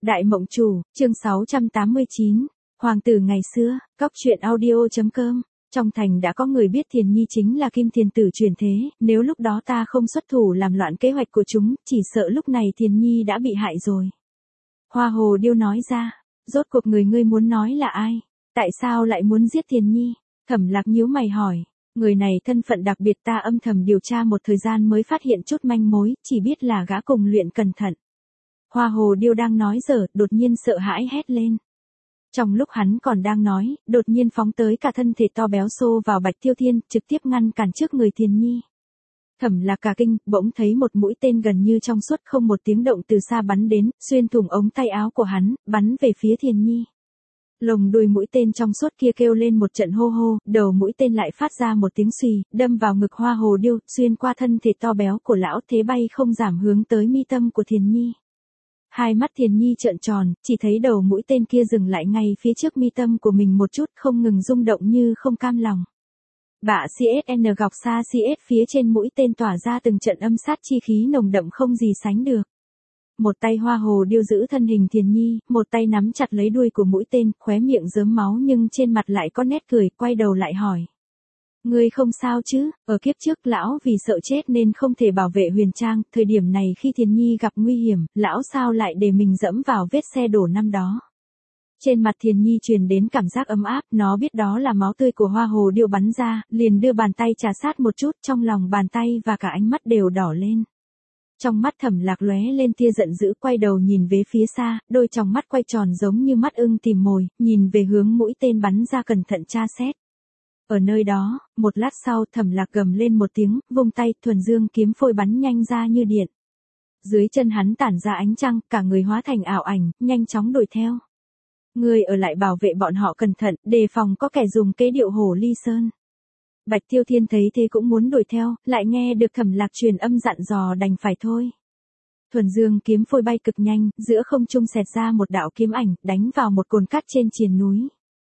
Đại Mộng Chủ, chương 689, Hoàng tử ngày xưa, Cóc truyện audio.com. Trong thành đã có người biết Thiền Nhi chính là Kim Thiền tử truyền thế, nếu lúc đó ta không xuất thủ làm loạn kế hoạch của chúng, chỉ sợ lúc này Thiền Nhi đã bị hại rồi. Hoa Hồ Điêu nói ra, rốt cuộc người ngươi muốn nói là ai? Tại sao lại muốn giết Thiền Nhi? Thẩm Lạc nhíu mày hỏi, người này thân phận đặc biệt, ta âm thầm điều tra một thời gian mới phát hiện chút manh mối, chỉ biết là gã cùng luyện cẩn thận. Hoa Hồ Điêu đang nói dở, đột nhiên sợ hãi hét lên. Trong lúc hắn còn đang nói, đột nhiên phóng tới cả thân thể to béo xô vào Bạch Tiêu Thiên, trực tiếp ngăn cản trước người Thiền Nhi. Thẩm Lạc cả kinh, bỗng thấy một mũi tên gần như trong suốt không một tiếng động từ xa bắn đến, xuyên thủng ống tay áo của hắn, bắn về phía Thiền Nhi. Lồng đuôi mũi tên trong suốt kia kêu lên một trận hô hô, đầu mũi tên lại phát ra một tiếng xùy, đâm vào ngực Hoa Hồ Điêu, xuyên qua thân thể to béo của lão thế bay không giảm hướng tới mi tâm của Thiền Nhi. Hai mắt Thiền Nhi trợn tròn, chỉ thấy đầu mũi tên kia dừng lại ngay phía trước mi tâm của mình một chút, không ngừng rung động như không cam lòng. Bạ CSN gọc xa CS phía trên mũi tên tỏa ra từng trận âm sát chi khí nồng đậm không gì sánh được. Một tay Hoa Hồ Điêu giữ thân hình Thiền Nhi, một tay nắm chặt lấy đuôi của mũi tên, khóe miệng rớm máu nhưng trên mặt lại có nét cười, quay đầu lại hỏi. Ngươi không sao chứ? Ở kiếp trước lão vì sợ chết nên không thể bảo vệ Huyền Trang, thời điểm này khi Thiền Nhi gặp nguy hiểm, lão sao lại để mình dẫm vào vết xe đổ năm đó. Trên mặt Thiền Nhi truyền đến cảm giác ấm áp, nó biết đó là máu tươi của Hoa Hồ Điêu bắn ra, liền đưa bàn tay trà sát một chút, trong lòng bàn tay và cả ánh mắt đều đỏ lên. Trong mắt Thẩm Lạc lóe lên tia giận dữ, quay đầu nhìn về phía xa, đôi tròng mắt quay tròn giống như mắt ưng tìm mồi, nhìn về hướng mũi tên bắn ra cẩn thận tra xét. Ở nơi đó, một lát sau Thẩm Lạc gầm lên một tiếng, vung tay, thuần dương kiếm phôi bắn nhanh ra như điện. Dưới chân hắn tản ra ánh trăng, cả người hóa thành ảo ảnh, nhanh chóng đuổi theo. Người ở lại bảo vệ bọn họ cẩn thận, đề phòng có kẻ dùng kế điệu hổ ly sơn. Bạch Tiêu Thiên thấy thế cũng muốn đuổi theo, lại nghe được Thẩm Lạc truyền âm dặn dò đành phải thôi. Thuần dương kiếm phôi bay cực nhanh, giữa không trung xẹt ra một đạo kiếm ảnh, đánh vào một cồn cát trên triền núi.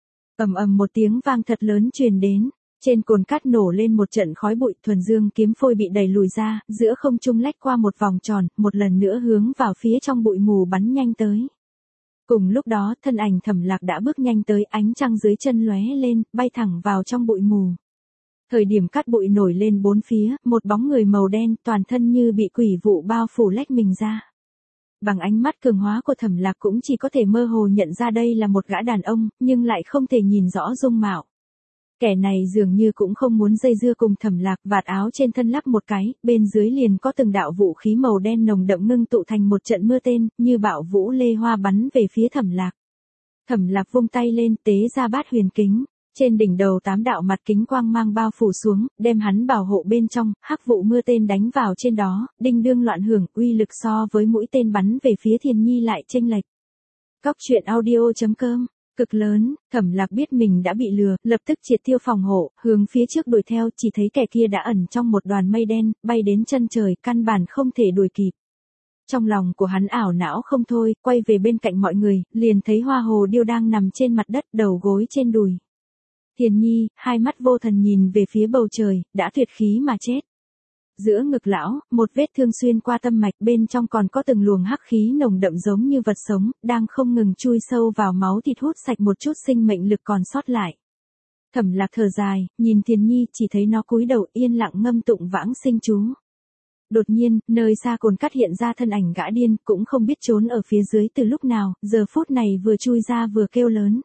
Ầm ầm một tiếng vang thật lớn truyền đến, trên cồn cát nổ lên một trận khói bụi, thuần dương kiếm phôi bị đẩy lùi ra, giữa không trung lách qua một vòng tròn, một lần nữa hướng vào phía trong bụi mù bắn nhanh tới. Cùng lúc đó, thân ảnh Thẩm Lạc đã bước nhanh tới, ánh trăng dưới chân lóe lên, bay thẳng vào trong bụi mù. Thời điểm cát bụi nổi lên bốn phía, một bóng người màu đen, toàn thân như bị quỷ vụ bao phủ lách mình ra. Bằng ánh mắt cường hóa của Thẩm Lạc cũng chỉ có thể mơ hồ nhận ra đây là một gã đàn ông, nhưng lại không thể nhìn rõ dung mạo. Kẻ này dường như cũng không muốn dây dưa cùng Thẩm Lạc, vạt áo trên thân lắp một cái, bên dưới liền có từng đạo vũ khí màu đen nồng đậm ngưng tụ thành một trận mưa tên, như bạo vũ lê hoa bắn về phía Thẩm Lạc. Thẩm Lạc vung tay lên, tế ra bát huyền kính. Trên đỉnh đầu 8 đạo mặt kính quang mang bao phủ xuống, đem hắn bảo hộ bên trong, hắc vụ mưa tên đánh vào trên đó, đinh đương loạn hưởng, uy lực so với mũi tên bắn về phía Thiền Nhi lại chênh lệch. Cóc truyện audio.com, cực lớn, Thẩm Lạc biết mình đã bị lừa, lập tức triệt tiêu phòng hộ, hướng phía trước đuổi theo, chỉ thấy kẻ kia đã ẩn trong một đoàn mây đen, bay đến chân trời, căn bản không thể đuổi kịp. Trong lòng của hắn ảo não không thôi, quay về bên cạnh mọi người, liền thấy Hoa Hồ Điêu đang nằm trên mặt đất, đầu gối trên đùi. Thiền Nhi, hai mắt vô thần nhìn về phía bầu trời, đã tuyệt khí mà chết. Giữa ngực lão, một vết thương xuyên qua tâm mạch, bên trong còn có từng luồng hắc khí nồng đậm giống như vật sống, đang không ngừng chui sâu vào máu thịt hút sạch một chút sinh mệnh lực còn sót lại. Thẩm Lạc thở dài, nhìn Thiền Nhi, chỉ thấy nó cúi đầu yên lặng ngâm tụng vãng sinh chú. Đột nhiên, nơi xa cồn cát hiện ra thân ảnh gã điên, cũng không biết trốn ở phía dưới từ lúc nào, giờ phút này vừa chui ra vừa kêu lớn.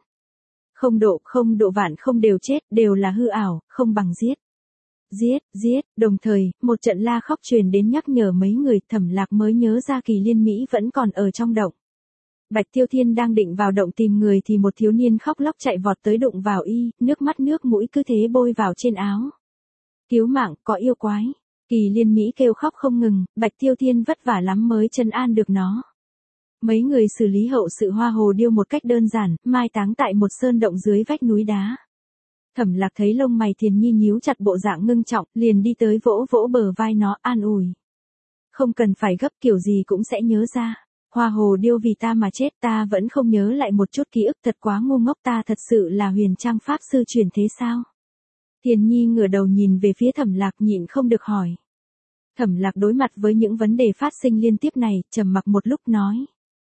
Không độ vạn không đều chết, đều là hư ảo, không bằng giết. Giết, đồng thời, một trận la khóc truyền đến nhắc nhở mấy người, Thẩm Lạc mới nhớ ra Kỳ Liên Mỹ vẫn còn ở trong động. Bạch Tiêu Thiên đang định vào động tìm người thì một thiếu niên khóc lóc chạy vọt tới đụng vào y, nước mắt nước mũi cứ thế bôi vào trên áo. Cứu mạng, có yêu quái. Kỳ Liên Mỹ kêu khóc không ngừng, Bạch Tiêu Thiên vất vả lắm mới trấn an được nó. Mấy người xử lý hậu sự Hoa Hồ Điêu một cách đơn giản, mai táng tại một sơn động dưới vách núi đá. Thẩm Lạc thấy lông mày Thiền Nhi nhíu chặt bộ dạng ngưng trọng, liền đi tới vỗ vỗ bờ vai nó, an ủi. Không cần phải gấp, kiểu gì cũng sẽ nhớ ra. Hoa Hồ Điêu vì ta mà chết, ta vẫn không nhớ lại một chút ký ức, thật quá ngu ngốc, ta thật sự là Huyền Trang pháp sư truyền thế sao? Thiền Nhi ngửa đầu nhìn về phía Thẩm Lạc, nhịn không được hỏi. Thẩm Lạc đối mặt với những vấn đề phát sinh liên tiếp này, trầm mặc một lúc nói.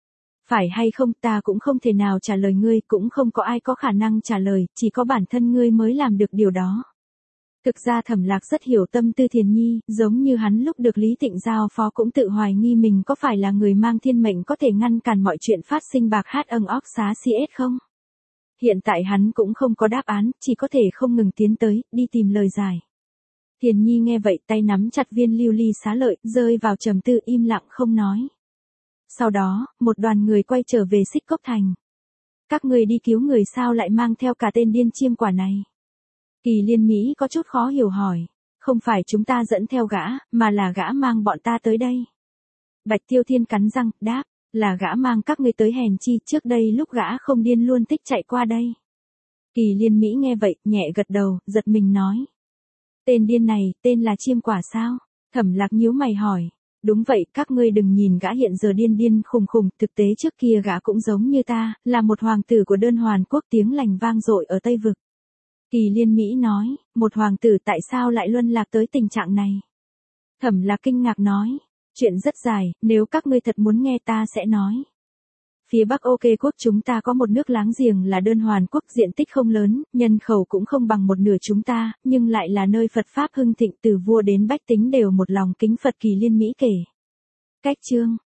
Phải hay không ta cũng không thể nào trả lời ngươi, cũng không có ai có khả năng trả lời, chỉ có bản thân ngươi mới làm được điều đó. Thực ra Thẩm Lạc rất hiểu tâm tư Thiền Nhi, giống như hắn lúc được Lý Tịnh giao phó cũng tự hoài nghi mình có phải là người mang thiên mệnh có thể ngăn cản mọi chuyện phát sinh bạc hát âng óc xá xiết không. Hiện tại hắn cũng không có đáp án, chỉ có thể không ngừng tiến tới, đi tìm lời giải. Thiền Nhi nghe vậy tay nắm chặt viên lưu ly xá lợi, rơi vào trầm tư im lặng không nói. Sau đó, một đoàn người quay trở về Xích Cốc Thành. Các người đi cứu người sao lại mang theo cả tên điên chiêm quả này? Kỳ Liên Mỹ có chút khó hiểu hỏi. Không phải chúng ta dẫn theo gã, mà là gã mang bọn ta tới đây. Bạch Tiêu Thiên cắn răng, đáp, là gã mang các ngươi tới hèn chi, trước đây lúc gã không điên luôn thích chạy qua đây. Kỳ Liên Mỹ nghe vậy, nhẹ gật đầu, giật mình nói. Tên điên này, tên là chiêm quả sao? Thẩm Lạc nhíu mày hỏi. Đúng vậy, các ngươi đừng nhìn gã hiện giờ điên điên khùng khùng, thực tế trước kia gã cũng giống như ta, là một hoàng tử của Đơn Hoàn quốc tiếng lành vang dội ở Tây Vực. Kỳ Liên Mỹ nói, một hoàng tử tại sao lại luân lạc tới tình trạng này? Thẩm Lạc kinh ngạc nói, chuyện rất dài, nếu các ngươi thật muốn nghe ta sẽ nói. Phía Bắc OK quốc chúng ta có một nước láng giềng là Đơn Hoàn quốc, diện tích không lớn, nhân khẩu cũng không bằng một nửa chúng ta, nhưng lại là nơi Phật Pháp hưng thịnh, từ vua đến bách tính đều một lòng kính Phật. Kỳ Liên Mỹ kể. Cách chương